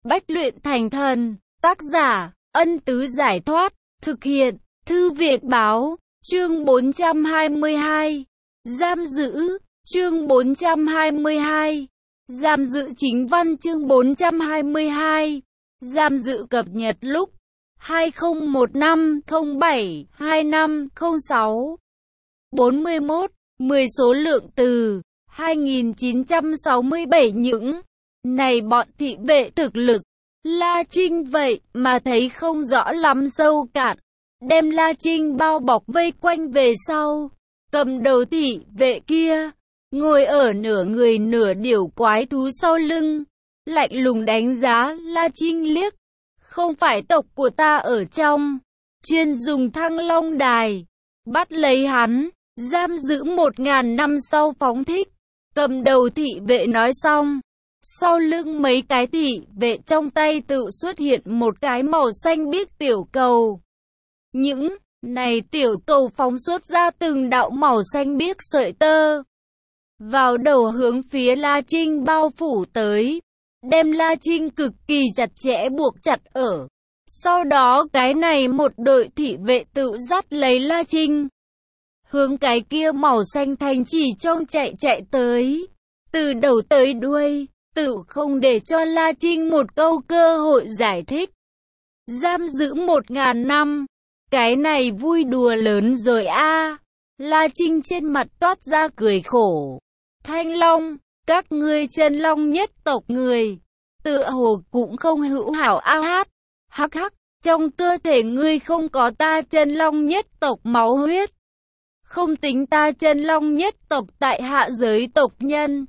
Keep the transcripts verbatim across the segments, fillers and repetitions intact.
Bách luyện thành thần. Tác giả, Ân Tứ Giải Thoát. Thực hiện, Thư Việt Báo. Chương bốn trăm hai mươi hai. Giam giữ. Chương bốn trăm hai mươi hai. Giam giữ chính văn. Chương bốn trăm hai mươi hai. Giam giữ cập nhật lúc hai không một năm không bảy hai năm không sáu. bốn mươi mốt. mười số lượng từ hai nghìn chín trăm sáu mươi bảy. Những này bọn thị vệ thực lực La Trinh vậy mà thấy không rõ lắm sâu cạn, đem La Trinh bao bọc vây quanh về sau. Cầm đầu thị vệ kia ngồi ở nửa người nửa điểu quái thú sau lưng, lạnh lùng đánh giá La Trinh liếc. Không phải tộc của ta ở trong, chuyên dùng Thăng Long Đài bắt lấy hắn, giam giữ một ngàn năm sau phóng thích. Cầm đầu thị vệ nói xong, sau lưng mấy cái thị vệ trong tay tự xuất hiện một cái màu xanh biếc tiểu cầu. Những này tiểu cầu phóng xuất ra từng đạo màu xanh biếc sợi tơ, vào đầu hướng phía La Trinh bao phủ tới, đem La Trinh cực kỳ chặt chẽ buộc chặt ở. Sau đó cái này một đội thị vệ tự dắt lấy La Trinh, hướng cái kia màu xanh thành chỉ trong chạy chạy tới, từ đầu tới đuôi, tự không để cho La Trinh một câu cơ hội giải thích. Giam giữ một ngàn năm, cái này vui đùa lớn rồi a. La Trinh trên mặt toát ra cười khổ. Thanh Long, các ngươi chân long nhất tộc người, tựa hồ cũng không hữu hảo a hát. Hắc hắc, trong cơ thể ngươi không có ta chân long nhất tộc máu huyết. Không tính ta chân long nhất tộc tại hạ giới tộc nhân,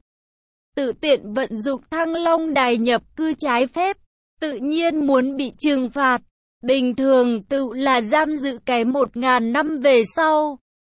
tự tiện vận dụng Thăng Long Đài nhập cư trái phép, tự nhiên muốn bị trừng phạt. Bình thường tự là giam giữ cái một ngàn năm về sau,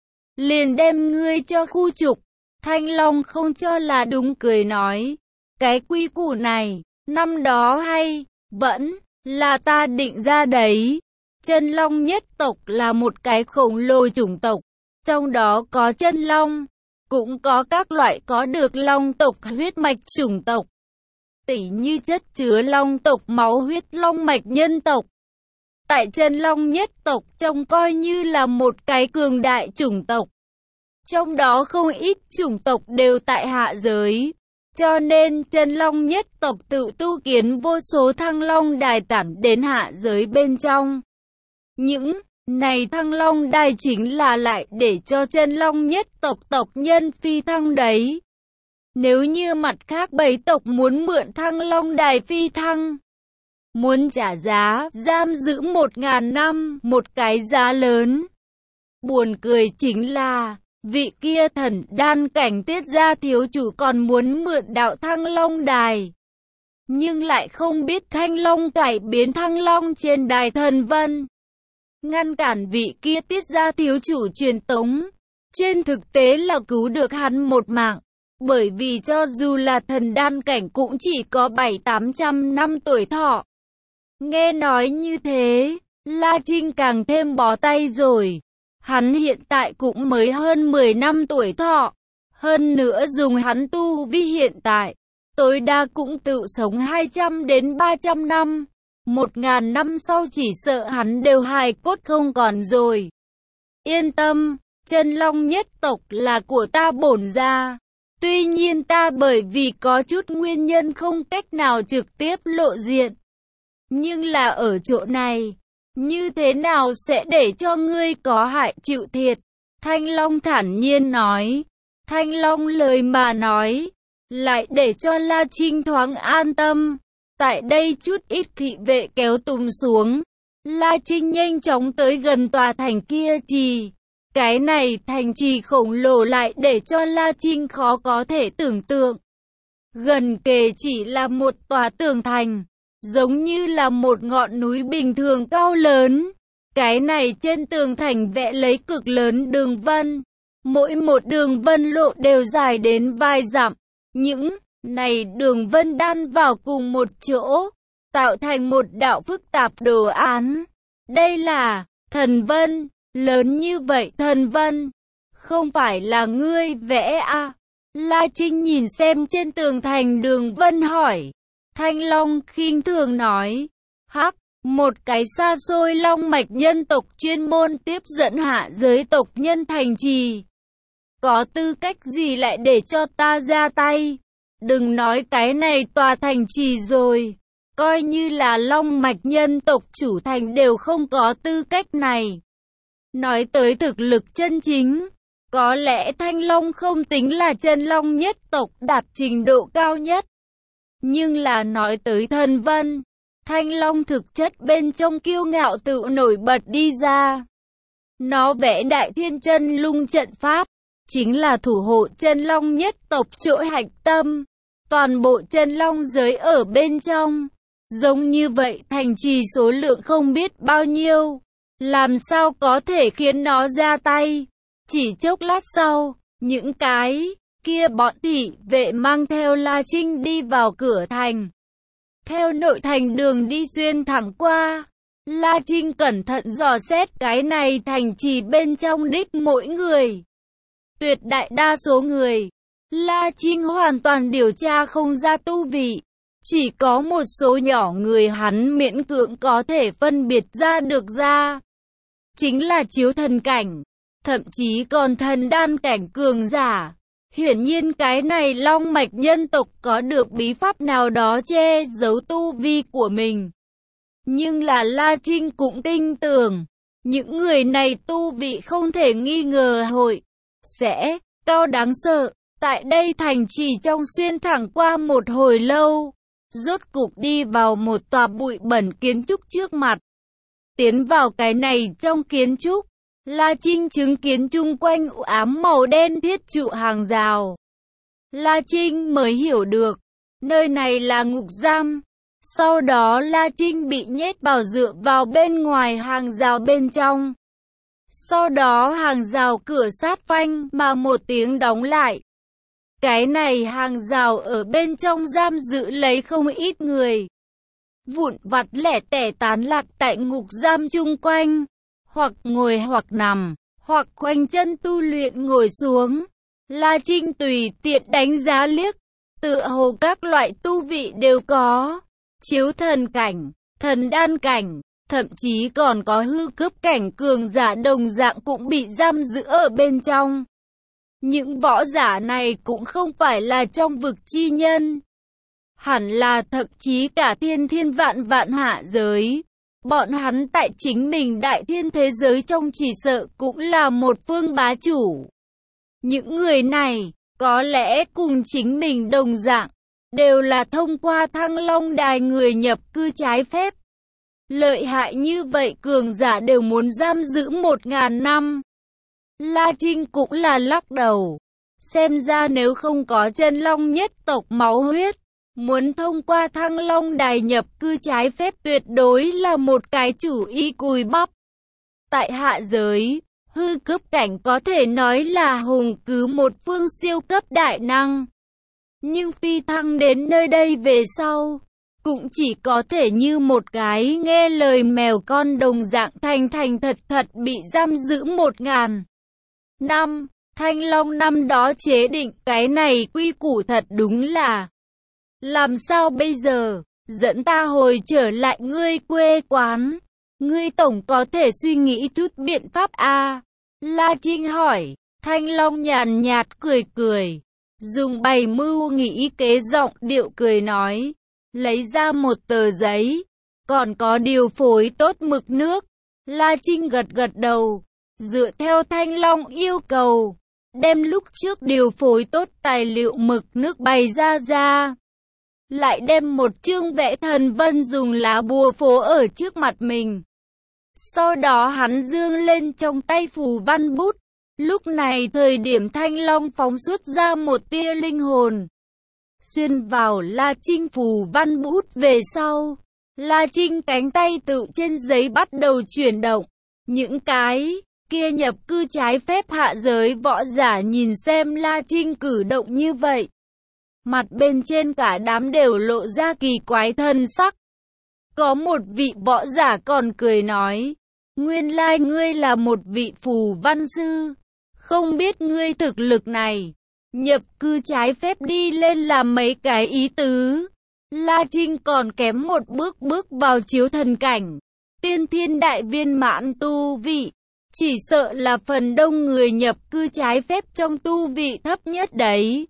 liền đem ngươi cho khu trục. Thanh Long không cho là đúng, cười nói, cái quy củ này, năm đó hay, vẫn là ta định ra đấy. Chân long nhất tộc là một cái khổng lồ chủng tộc, trong đó có chân long, cũng có các loại có được long tộc huyết mạch chủng tộc, tỉ như chất chứa long tộc máu huyết long mạch nhân tộc. Tại chân long nhất tộc trông coi như là một cái cường đại chủng tộc, trong đó không ít chủng tộc đều tại hạ giới, cho nên chân long nhất tộc tự tu kiến vô số Thăng Long Đài tản đến hạ giới bên trong. Những này Thăng Long Đài chính là lại để cho chân long nhất tộc tộc nhân phi thăng đấy. Nếu như mặt khác bảy tộc muốn mượn Thăng Long Đài phi thăng, muốn trả giá giam giữ một ngàn năm, một cái giá lớn. Buồn cười chính là vị kia thần đan cảnh Tiết gia thiếu chủ còn muốn mượn đạo Thăng Long Đài, nhưng lại không biết Thanh Long cải biến Thăng Long trên đài thần vân, ngăn cản vị kia Tiết gia thiếu chủ truyền tống. Trên thực tế là cứu được hắn một mạng, bởi vì cho dù là thần đan cảnh cũng chỉ có bảy tám trăm năm tuổi thọ. Nghe nói như thế, La Trinh càng thêm bó tay rồi. Hắn hiện tại cũng mới hơn mười năm tuổi thọ, hơn nữa dùng hắn tu vi hiện tại, tối đa cũng tự sống hai trăm đến ba trăm năm. Một ngàn năm sau chỉ sợ hắn đều hài cốt không còn rồi. Yên tâm, chân long nhất tộc là của ta bổn gia. Tuy nhiên ta bởi vì có chút nguyên nhân không cách nào trực tiếp lộ diện. Nhưng là ở chỗ này, như thế nào sẽ để cho ngươi có hại chịu thiệt? Thanh Long thản nhiên nói. Thanh Long lời mà nói, lại để cho La Trinh thoáng an tâm. Tại đây chút ít thị vệ kéo tùm xuống, La Trinh nhanh chóng tới gần tòa thành kia trì. Cái này thành trì khổng lồ lại để cho La Trinh khó có thể tưởng tượng. Gần kề chỉ là một tòa tường thành, giống như là một ngọn núi bình thường cao lớn. Cái này trên tường thành vẽ lấy cực lớn đường vân, mỗi một đường vân lộ đều dài đến vài dặm. Những này đường vân đan vào cùng một chỗ, tạo thành một đạo phức tạp đồ án. Đây là thần vân, lớn như vậy thần vân, không phải là ngươi vẽ à? La Trinh nhìn xem trên tường thành đường vân hỏi. Thanh Long khinh thường nói, hắc, một cái xa xôi long mạch nhân tộc chuyên môn tiếp dẫn hạ giới tộc nhân thành trì. Có tư cách gì lại để cho ta ra tay? Đừng nói cái này tòa thành trì rồi. Coi như là long mạch nhân tộc chủ thành đều không có tư cách này. Nói tới thực lực chân chính, có lẽ Thanh Long không tính là chân long nhất tộc đạt trình độ cao nhất. Nhưng là nói tới thần vân, Thanh Long thực chất bên trong kiêu ngạo tự nổi bật đi ra. Nó vẽ đại thiên chân lung trận pháp, chính là thủ hộ chân long nhất tộc chỗ hạch tâm. Toàn bộ chân long giới ở bên trong. Giống như vậy thành trì số lượng không biết bao nhiêu. Làm sao có thể khiến nó ra tay? Chỉ chốc lát sau, những cái kia bọn thị vệ mang theo La Trinh đi vào cửa thành. Theo nội thành đường đi xuyên thẳng qua, La Trinh cẩn thận dò xét cái này thành trì bên trong đích mỗi người. Tuyệt đại đa số người, La Trinh hoàn toàn điều tra không ra tu vị. Chỉ có một số nhỏ người hắn miễn cưỡng có thể phân biệt ra được ra. Chính là chiếu thần cảnh, thậm chí còn thần đan cảnh cường giả. Hiển nhiên cái này long mạch nhân tộc có được bí pháp nào đó che giấu tu vi của mình. Nhưng là La Trinh cũng tin tưởng, những người này tu vị không thể nghi ngờ hội sẽ cao đáng sợ. Tại đây thành trì trong xuyên thẳng qua một hồi lâu, rốt cục đi vào một tòa bụi bẩn kiến trúc trước mặt. Tiến vào cái này trong kiến trúc, La Trinh chứng kiến chung quanh u ám màu đen thiết trụ hàng rào. La Trinh mới hiểu được, nơi này là ngục giam. Sau đó La Trinh bị nhét vào dựa vào bên ngoài hàng rào bên trong. Sau đó hàng rào cửa sát phanh mà một tiếng đóng lại. Cái này hàng rào ở bên trong giam giữ lấy không ít người. Vụn vặt lẻ tẻ tán lạc tại ngục giam chung quanh. Hoặc ngồi hoặc nằm, hoặc khoanh chân tu luyện ngồi xuống. La Trinh tùy tiện đánh giá liếc. Tựa hồ các loại tu vị đều có. Chiếu thần cảnh, thần đan cảnh, thậm chí còn có hư cấp cảnh cường giả đồng dạng cũng bị giam giữ ở bên trong. Những võ giả này cũng không phải là trong vực chi nhân. Hẳn là thậm chí cả thiên thiên vạn vạn hạ giới. Bọn hắn tại chính mình đại thiên thế giới trong chỉ sợ cũng là một phương bá chủ. Những người này, có lẽ cùng chính mình đồng dạng, đều là thông qua Thăng Long Đài người nhập cư trái phép. Lợi hại như vậy cường giả đều muốn giam giữ một ngàn năm. La Trinh cũng là lắc đầu. Xem ra nếu không có chân long nhất tộc máu huyết, muốn thông qua Thăng Long Đài nhập cư trái phép tuyệt đối là một cái chủ ý cùi bắp. Tại hạ giới, hư cấp cảnh có thể nói là hùng cứ một phương siêu cấp đại năng. Nhưng phi thăng đến nơi đây về sau, cũng chỉ có thể như một cái nghe lời mèo con đồng dạng thành thành thật thật bị giam giữ một ngàn năm. Thanh Long năm đó chế định cái này quy củ thật đúng là. Làm sao bây giờ, dẫn ta hồi trở lại ngươi quê quán. Ngươi tổng có thể suy nghĩ chút biện pháp à? La Trinh hỏi. Thanh Long nhàn nhạt cười cười. Dùng bày mưu nghĩ kế giọng điệu cười nói. Lấy ra một tờ giấy. Còn có điều phối tốt mực nước. La Trinh gật gật đầu. Dựa theo Thanh Long yêu cầu. Đem lúc trước điều phối tốt tài liệu mực nước bày ra ra. Lại đem một chương vẽ thần vân dùng lá bùa phố ở trước mặt mình. Sau đó hắn dương lên trong tay phù văn bút. Lúc này thời điểm Thanh Long phóng xuất ra một tia linh hồn. Xuyên vào La Trinh phù văn bút về sau. La Trinh cánh tay tự trên giấy bắt đầu chuyển động. Những cái kia nhập cư trái phép hạ giới võ giả nhìn xem La Trinh cử động như vậy. Mặt bên trên cả đám đều lộ ra kỳ quái thân sắc. Có một vị võ giả còn cười nói. Nguyên lai ngươi là một vị phù văn sư. Không biết ngươi thực lực này. Nhập cư trái phép đi lên làm mấy cái ý tứ. La Trinh còn kém một bước bước vào chiếu thần cảnh. Tiên thiên đại viên mãn tu vị. Chỉ sợ là phần đông người nhập cư trái phép trong tu vị thấp nhất đấy.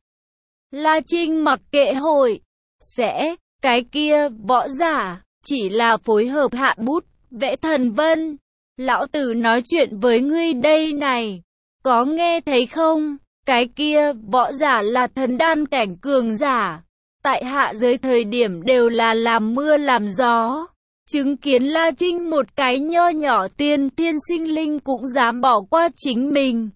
La Trinh mặc kệ hội sẽ, cái kia, võ giả, chỉ là phối hợp hạ bút, vẽ thần vân. Lão tử nói chuyện với ngươi đây này, có nghe thấy không? Cái kia, võ giả là thần đan cảnh cường giả. Tại hạ giới thời điểm đều là làm mưa làm gió. Chứng kiến La Trinh một cái nho nhỏ tiên thiên sinh linh cũng dám bỏ qua chính mình.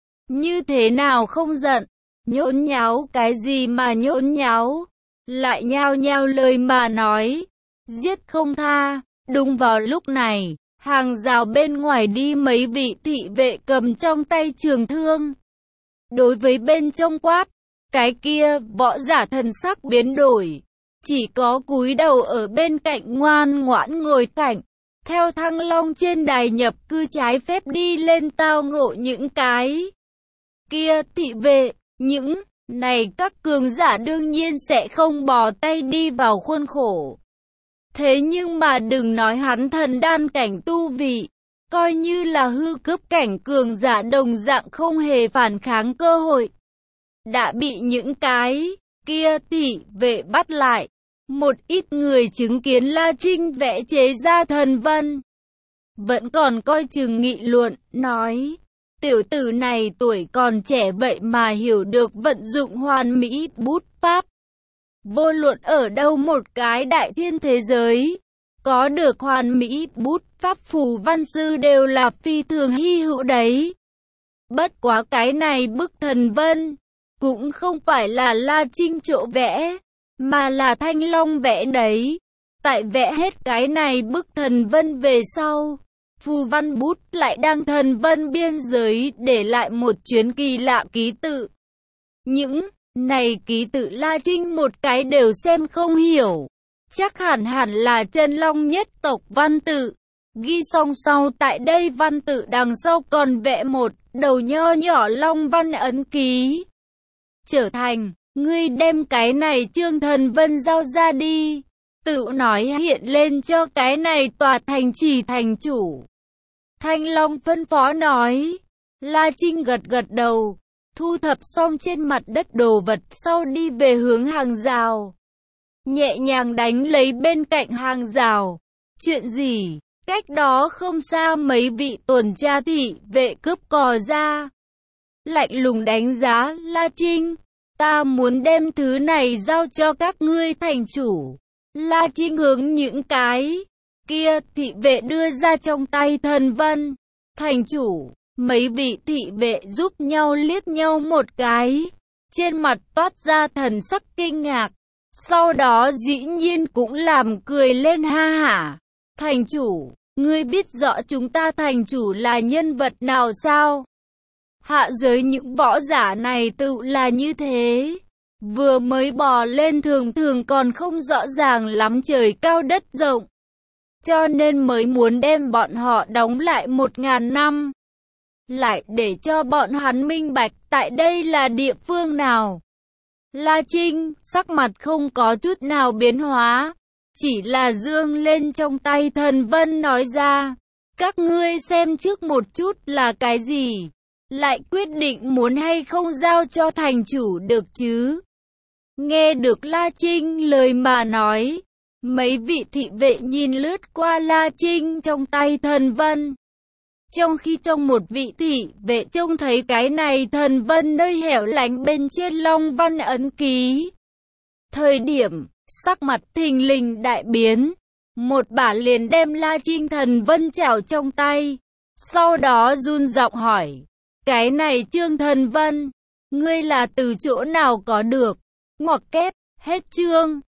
Như thế nào không giận? Nhốn nháo cái gì mà nhốn nháo? Lại nhao nhao lời mà nói. Giết không tha. Đúng vào lúc này, hàng rào bên ngoài đi mấy vị thị vệ cầm trong tay trường thương. Đối với bên trong quát, cái kia, võ giả thần sắc biến đổi. Chỉ có cúi đầu ở bên cạnh ngoan ngoãn ngồi cạnh. Theo Thăng Long trên đài nhập cư trái phép đi lên tao ngộ những cái kia thị vệ. Những này các cường giả đương nhiên sẽ không bò tay đi vào khuôn khổ. Thế nhưng mà đừng nói hắn thần đan cảnh tu vị. Coi như là hư cướp cảnh cường giả đồng dạng không hề phản kháng cơ hội. Đã bị những cái kia thị vệ bắt lại. Một ít người chứng kiến La Trinh vẽ chế ra thần vân. Vẫn còn coi chừng nghị luận, nói. Tiểu tử này tuổi còn trẻ vậy mà hiểu được vận dụng hoàn mỹ bút pháp. Vô luận ở đâu một cái đại thiên thế giới, có được hoàn mỹ bút pháp phù văn sư đều là phi thường hy hữu đấy. Bất quá cái này bức thần vân, cũng không phải là La Trinh chỗ vẽ, mà là Thanh Long vẽ đấy. Tại vẽ hết cái này bức thần vân về sau, phù văn bút lại đang thần vân biên giới để lại một chuyến kỳ lạ ký tự. Những này ký tự La Trinh một cái đều xem không hiểu. Chắc hẳn hẳn là chân long nhất tộc văn tự. Ghi song sau tại đây văn tự đằng sau còn vẽ một đầu nho nhỏ long văn ấn ký. Trở thành, ngươi đem cái này chương thần vân giao ra đi. Tự nói hiện lên cho cái này tòa thành trì thành chủ. Thanh Long phân phó nói. La Trinh gật gật đầu. Thu thập xong trên mặt đất đồ vật sau đi về hướng hàng rào. Nhẹ nhàng đánh lấy bên cạnh hàng rào. Chuyện gì? Cách đó không xa mấy vị tuần tra thị vệ cướp cò ra. Lạnh lùng đánh giá La Trinh. Ta muốn đem thứ này giao cho các ngươi thành chủ. La Trinh hướng những cái kia thị vệ đưa ra trong tay thần vân. Thành chủ, mấy vị thị vệ giúp nhau liếc nhau một cái. Trên mặt toát ra thần sắc kinh ngạc. Sau đó dĩ nhiên cũng làm cười lên ha hả. Thành chủ, ngươi biết rõ chúng ta thành chủ là nhân vật nào sao? Hạ giới những võ giả này tự là như thế. Vừa mới bò lên thường thường còn không rõ ràng lắm trời cao đất rộng. Cho nên mới muốn đem bọn họ đóng lại một ngàn năm. Lại để cho bọn hắn minh bạch tại đây là địa phương nào. La Trinh, sắc mặt không có chút nào biến hóa. Chỉ là dương lên trong tay thần vân nói ra. Các ngươi xem trước một chút là cái gì. Lại quyết định muốn hay không giao cho thành chủ được chứ. Nghe được La Trinh lời mà nói. Mấy vị thị vệ nhìn lướt qua La Trinh trong tay thần vân. Trong khi trong một vị thị vệ trông thấy cái này thần vân nơi hẻo lánh bên trên long văn ấn ký. Thời điểm, sắc mặt thình lình đại biến. Một bả liền đem La Trinh thần vân chảo trong tay. Sau đó run giọng hỏi. Cái này chương thần vân, ngươi là từ chỗ nào có được? Ngoặc kép, hết chương.